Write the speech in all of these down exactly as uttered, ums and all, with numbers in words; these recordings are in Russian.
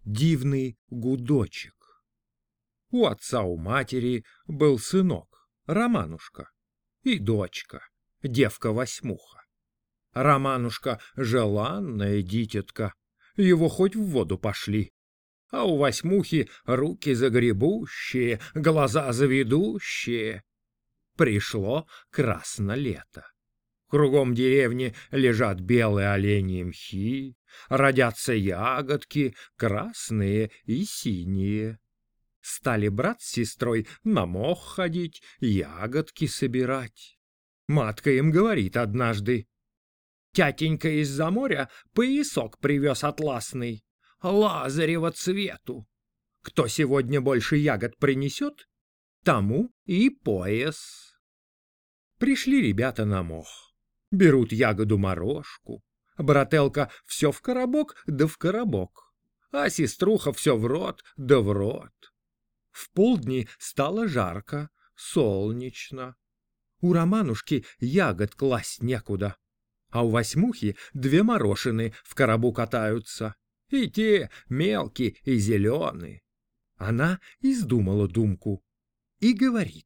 дивный гудочек. У отца, у матери был сынок, Романушка, и дочка, девка-восьмуха. Романушка — желанная дитятка, его хоть в воду пошли, а у восьмухи руки загребущие, глаза заведущие. Пришло красно лето. Кругом деревни лежат белые оленьи мхи, родятся ягодки, красные и синие. Стали брат с сестрой на мох ходить, ягодки собирать. Матка им говорит однажды: «Тятенька из-за моря поясок привез атласный, лазарева цвету. Кто сегодня больше ягод принесет, тому и пояс». Пришли ребята на мох, берут ягоду-морожку. Брателка все в коробок да в коробок, а сеструха все в рот да в рот. В полдни стало жарко, солнечно. У Романушки ягод класть некуда, а у восьмухи две морошины в коробу катаются, и те мелкие и зеленые. Она издумала думку и говорит: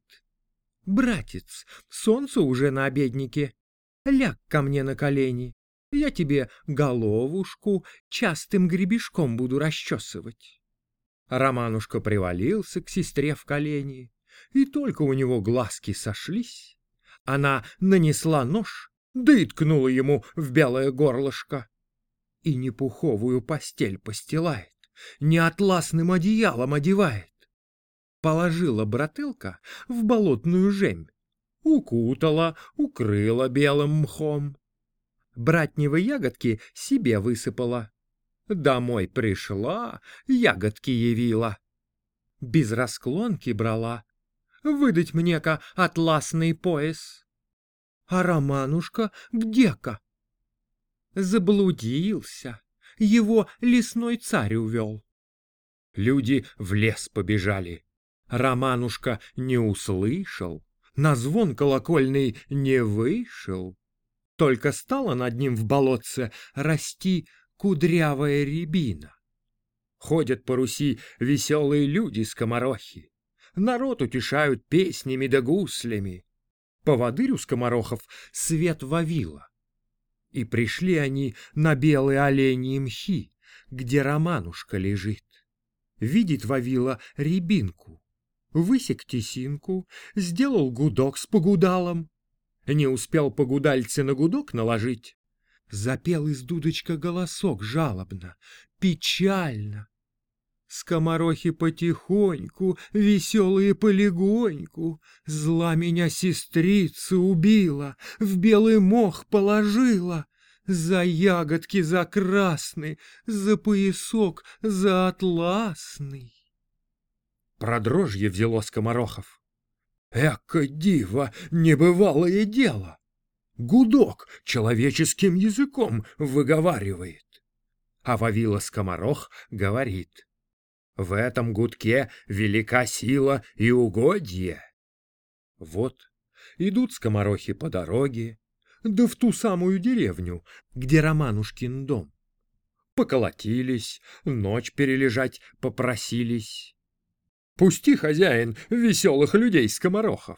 «Братец, солнце уже на обеднике, ляг ко мне на колени, я тебе головушку частым гребешком буду расчесывать». Романушка привалился к сестре в колени, и только у него глазки сошлись, она нанесла нож, да и ткнула ему в белое горлышко. И не пуховую постель постилает, не атласным одеялом одевает. Положила брателка в болотную жемь, укутала, укрыла белым мхом. Братневы ягодки себе высыпала. Домой пришла, ягодки явила. Без расклонки брала: «Выдать мне-ка атласный пояс». А Романушка где-ка? Заблудился, его лесной царь увел. Люди в лес побежали. Романушка не услышал, на звон колокольный не вышел. Только стала над ним в болотце расти кудрявая рябина. Ходят по Руси веселые люди-скоморохи, народ утешают песнями да гуслями. Поводырь у скоморохов свет Вавила. И пришли они на белые оленьи мхи, где Романушка лежит. Видит Вавила рябинку, высек тесинку, сделал гудок с погудалом. Не успел погудальце на гудок наложить, запел из дудочка голосок жалобно, печально. Скоморохи потихоньку, веселые полегоньку, зла меня сестрица убила, в белый мох положила, за ягодки за красный, за поясок за атласный. Продрожье взяло скоморохов. Эка диво, небывалое дело! Гудок человеческим языком выговаривает. А Вавила скоморох говорит: в этом гудке велика сила и угодье. Вот идут скоморохи по дороге, да в ту самую деревню, где Романушкин дом. Поколотились, ночь перележать попросились. Пусти, хозяин, веселых людей-скоморохов.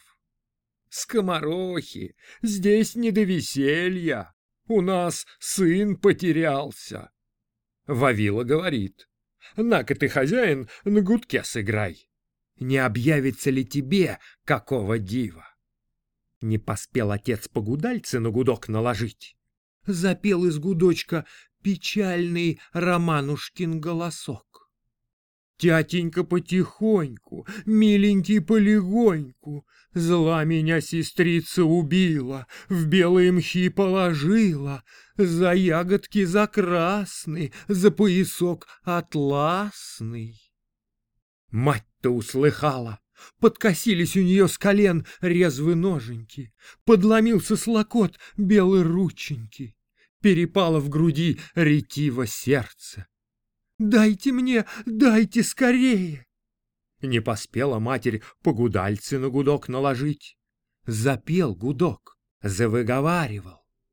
Скоморохи, здесь не до веселья, у нас сын потерялся. Вавила говорит: на-ка ты, хозяин, на гудке сыграй. Не объявится ли тебе какого дива? Не поспел отец погудальце на гудок наложить. Запел из гудочка печальный Романушкин голосок. Тятенька потихоньку, миленький полегоньку, зла меня сестрица убила, в белые мхи положила, за ягодки за красный, за поясок атласный. Мать-то услыхала, подкосились у нее с колен резвы ноженьки, подломился слокот белой рученьки, перепало в груди ретиво сердце. «Дайте мне, дайте скорее!» Не поспела матерь погудальцы на гудок наложить. Запел гудок, завыговаривал.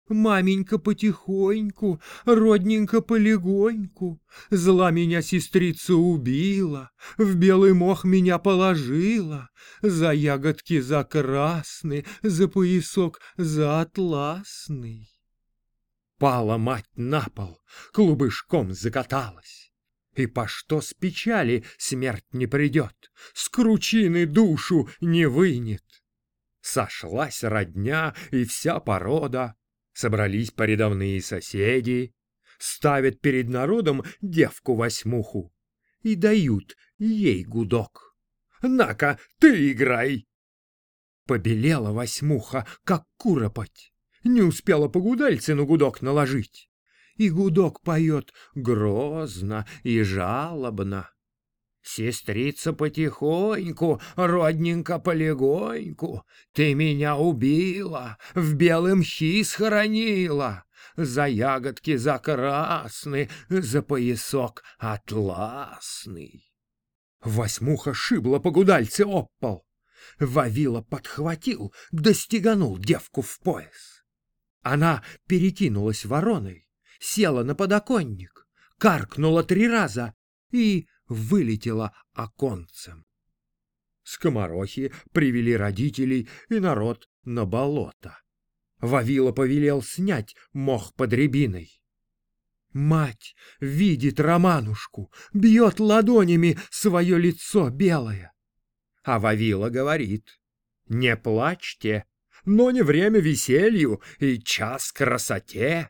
Маменька потихоньку, родненько полегоньку, зла меня сестрица убила, в белый мох меня положила, за ягодки за красный, за поясок за атласный. Пала мать на пол, клубышком закаталась. И по что с печали смерть не придет, с кручины душу не вынет? Сошлась родня и вся порода, собрались порядовные соседи, ставят перед народом девку-восьмуху и дают ей гудок. «На-ка, ты играй!» Побелела восьмуха, как куропоть, не успела погудальцину гудок наложить. И гудок поет грозно и жалобно. «Сестрица потихоньку, родненько полегоньку, ты меня убила, в белом мхи схоронила, за ягодки за красный, за поясок атласный». Восьмуха шибла погудальце об пол. Вавила подхватил, достиганул девку в пояс. Она перекинулась вороной, села на подоконник, каркнула три раза и вылетела оконцем. Скоморохи привели родителей и народ на болото. Вавила повелел снять мох под рябиной. Мать видит Романушку, бьет ладонями свое лицо белое. А Вавила говорит: «Не плачьте, но не время веселью и час красоте».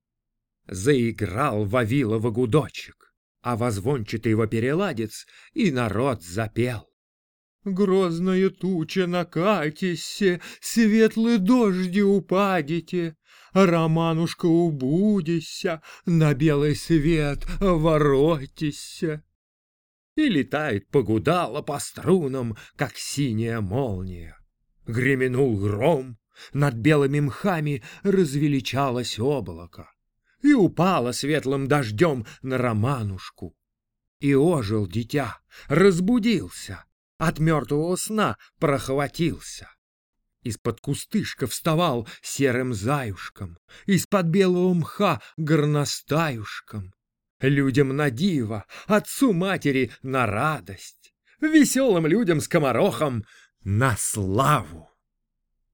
Заиграл Вавилова гудочек, а возвончатый переладец и народ запел. «Грозная туча накатися, светлый дожди упадете, Романушка убудися, на белый свет воротися». И летает погудало по струнам, как синяя молния. Гременул гром, над белыми мхами развеличалось облако и упало светлым дождем на Романушку. И ожил дитя, разбудился, от мертвого сна прохватился. Из-под кустышка вставал серым заюшком, из-под белого мха горностаюшком. Людям на диво, отцу-матери на радость, веселым людям-скоморохам на славу.